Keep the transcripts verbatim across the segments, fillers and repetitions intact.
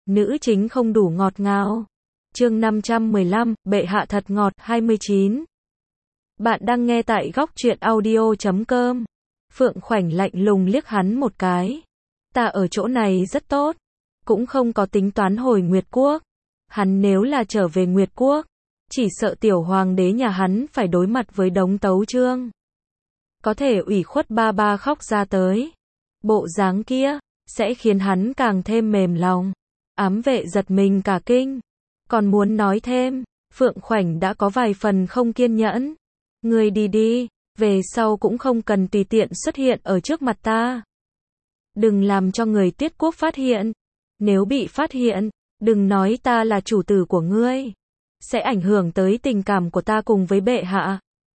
nữ chính không đủ ngọt ngào. Chương năm trăm mười lăm, bệ hạ thật ngọt, hai mươi chín. Bạn đang nghe tại góc truyện audio chấm com. Phượng Khoảnh lạnh lùng liếc hắn một cái. Ta ở chỗ này rất tốt, cũng không có tính toán hồi Nguyệt Quốc. Hắn nếu là trở về Nguyệt Quốc, chỉ sợ tiểu hoàng đế nhà hắn phải đối mặt với đống tấu chương. Có thể ủy khuất ba ba khóc ra tới. Bộ dáng kia, sẽ khiến hắn càng thêm mềm lòng. Ám vệ giật mình cả kinh. Còn muốn nói thêm, Phượng Khoảnh đã có vài phần không kiên nhẫn. Ngươi đi đi, về sau cũng không cần tùy tiện xuất hiện ở trước mặt ta. Đừng làm cho người Tiết Quốc phát hiện. Nếu bị phát hiện, đừng nói ta là chủ tử của ngươi. Sẽ ảnh hưởng tới tình cảm của ta cùng với bệ hạ.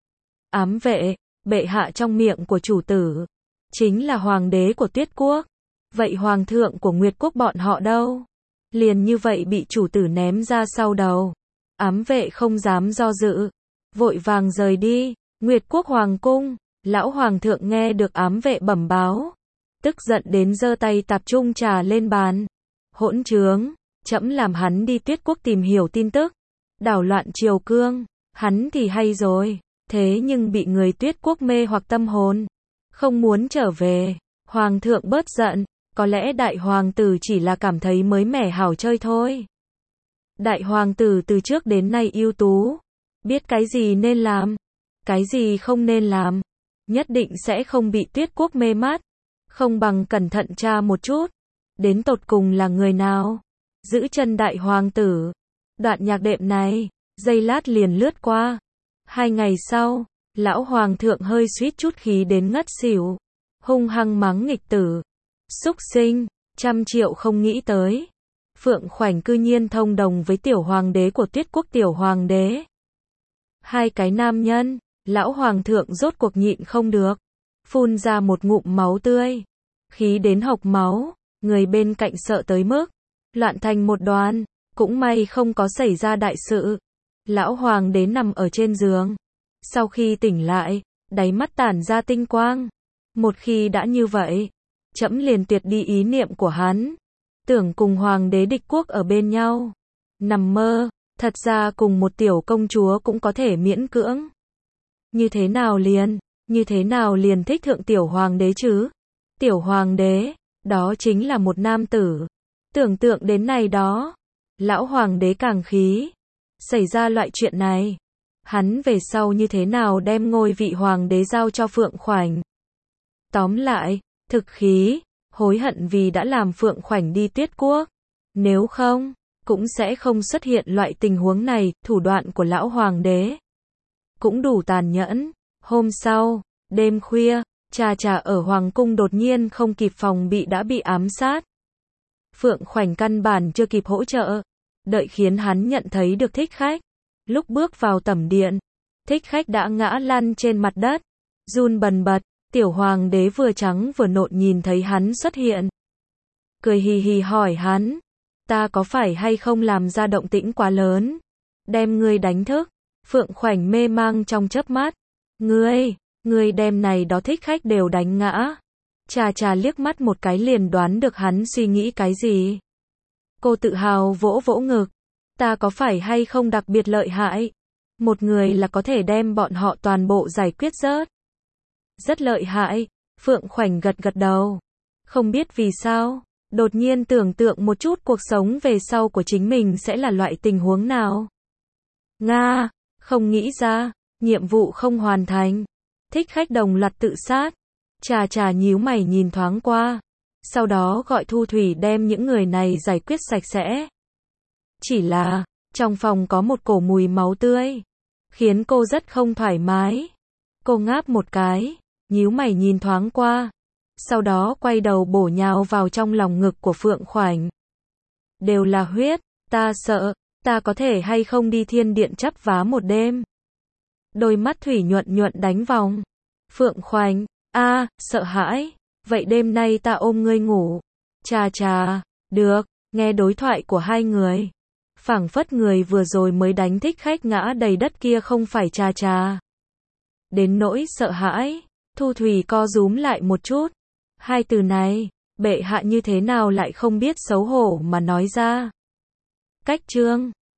Ám vệ, bệ hạ trong miệng của chủ tử, chính là hoàng đế của Tiết Quốc. Vậy hoàng thượng của Nguyệt Quốc bọn họ đâu? Liền như vậy bị chủ tử ném ra sau đầu. Ám vệ không dám do dự, vội vàng rời đi. Nguyệt Quốc hoàng cung, lão hoàng thượng nghe được ám vệ bẩm báo, tức giận đến giơ tay tạp chung trà lên bàn. Hỗn trướng, trẫm làm hắn đi Tiết Quốc tìm hiểu tin tức, đảo loạn triều cương, hắn thì hay rồi, thế nhưng bị người Tiết Quốc mê hoặc tâm hồn, không muốn trở về. Hoàng thượng bớt giận, có lẽ đại hoàng tử chỉ là cảm thấy mới mẻ hảo chơi thôi. Đại hoàng tử từ trước đến nay ưu tú, biết cái gì nên làm, cái gì không nên làm, nhất định sẽ không bị Tiết Quốc mê mắt. Không bằng cẩn thận tra một chút, đến tột cùng là người nào giữ chân đại hoàng tử. Đoạn nhạc đệm này, giây lát liền lướt qua. Hai ngày sau, lão hoàng thượng hơi suýt chút khí đến ngất xỉu, hung hăng mắng nghịch tử, súc sinh, trăm triệu không nghĩ tới. Phượng Khoảnh cư nhiên thông đồng với tiểu hoàng đế của Tiết Quốc tiểu hoàng đế. Hai cái nam nhân, lão hoàng thượng rốt cuộc nhịn không được, phun ra một ngụm máu tươi, khí đến hộc máu, người bên cạnh sợ tới mức loạn thành một đoàn, cũng may không có xảy ra đại sự. Lão hoàng đế nằm ở trên giường, sau khi tỉnh lại, đáy mắt tản ra tinh quang. Một khi đã như vậy, trẫm liền tuyệt đi ý niệm của hắn, tưởng cùng hoàng đế địch quốc ở bên nhau. Nằm mơ, thật ra cùng một tiểu công chúa cũng có thể miễn cưỡng. Như thế nào liền, như thế nào liền thích thượng tiểu hoàng đế chứ? Tiểu hoàng đế, đó chính là một nam tử. Tưởng tượng đến này đó, lão hoàng đế càng khí. Xảy ra loại chuyện này, hắn về sau như thế nào đem ngôi vị hoàng đế giao cho Phượng Khoảnh? Tóm lại, thực khí, hối hận vì đã làm Phượng Khoảnh đi Tiết Quốc. Nếu không, cũng sẽ không xuất hiện loại tình huống này. Thủ đoạn của lão hoàng đế cũng đủ tàn nhẫn. Hôm sau, đêm khuya, Trà Trà ở hoàng cung đột nhiên không kịp phòng bị đã bị ám sát. Phượng Khoảnh căn bản chưa kịp hỗ trợ, đợi khiến hắn nhận thấy được thích khách. Lúc bước vào tẩm điện, thích khách đã ngã lăn trên mặt đất, run bần bật. Tiểu hoàng đế vừa trắng vừa nộn nhìn thấy hắn xuất hiện, cười hì hì hỏi hắn, ta có phải hay không làm ra động tĩnh quá lớn, đem ngươi đánh thức? Phượng Khoảnh mê mang trong chớp mắt, ngươi, ngươi đem này đó thích khách đều đánh ngã. Trà Trà liếc mắt một cái liền đoán được hắn suy nghĩ cái gì. Cô tự hào vỗ vỗ ngực, ta có phải hay không đặc biệt lợi hại, một người là có thể đem bọn họ toàn bộ giải quyết rớt? Rất lợi hại. Phượng Khoảnh gật gật đầu. Không biết vì sao, đột nhiên tưởng tượng một chút cuộc sống về sau của chính mình sẽ là loại tình huống nào. Nga, không nghĩ ra, nhiệm vụ không hoàn thành. Thích khách đồng loạt tự sát. Trà Trà nhíu mày nhìn thoáng qua, sau đó gọi Thu Thủy đem những người này giải quyết sạch sẽ. Chỉ là, trong phòng có một cổ mùi máu tươi, khiến cô rất không thoải mái. Cô ngáp một cái, nhíu mày nhìn thoáng qua, sau đó quay đầu bổ nhào vào trong lòng ngực của Phượng Khoảnh. Đều là huyết, ta sợ, ta có thể hay không đi thiên điện chắp vá một đêm? Đôi mắt thủy nhuận nhuận đánh vòng. Phượng Khoảnh, a, sợ hãi, vậy đêm nay ta ôm ngươi ngủ. Trà Trà, được. Nghe đối thoại của hai người, phảng phất người vừa rồi mới đánh thích khách ngã đầy đất kia không phải Trà Trà. Đến nỗi sợ hãi, Thu Thủy co rúm lại một chút. Hai từ này, Bệ hạ như thế nào lại không biết xấu hổ mà nói ra. Cách chương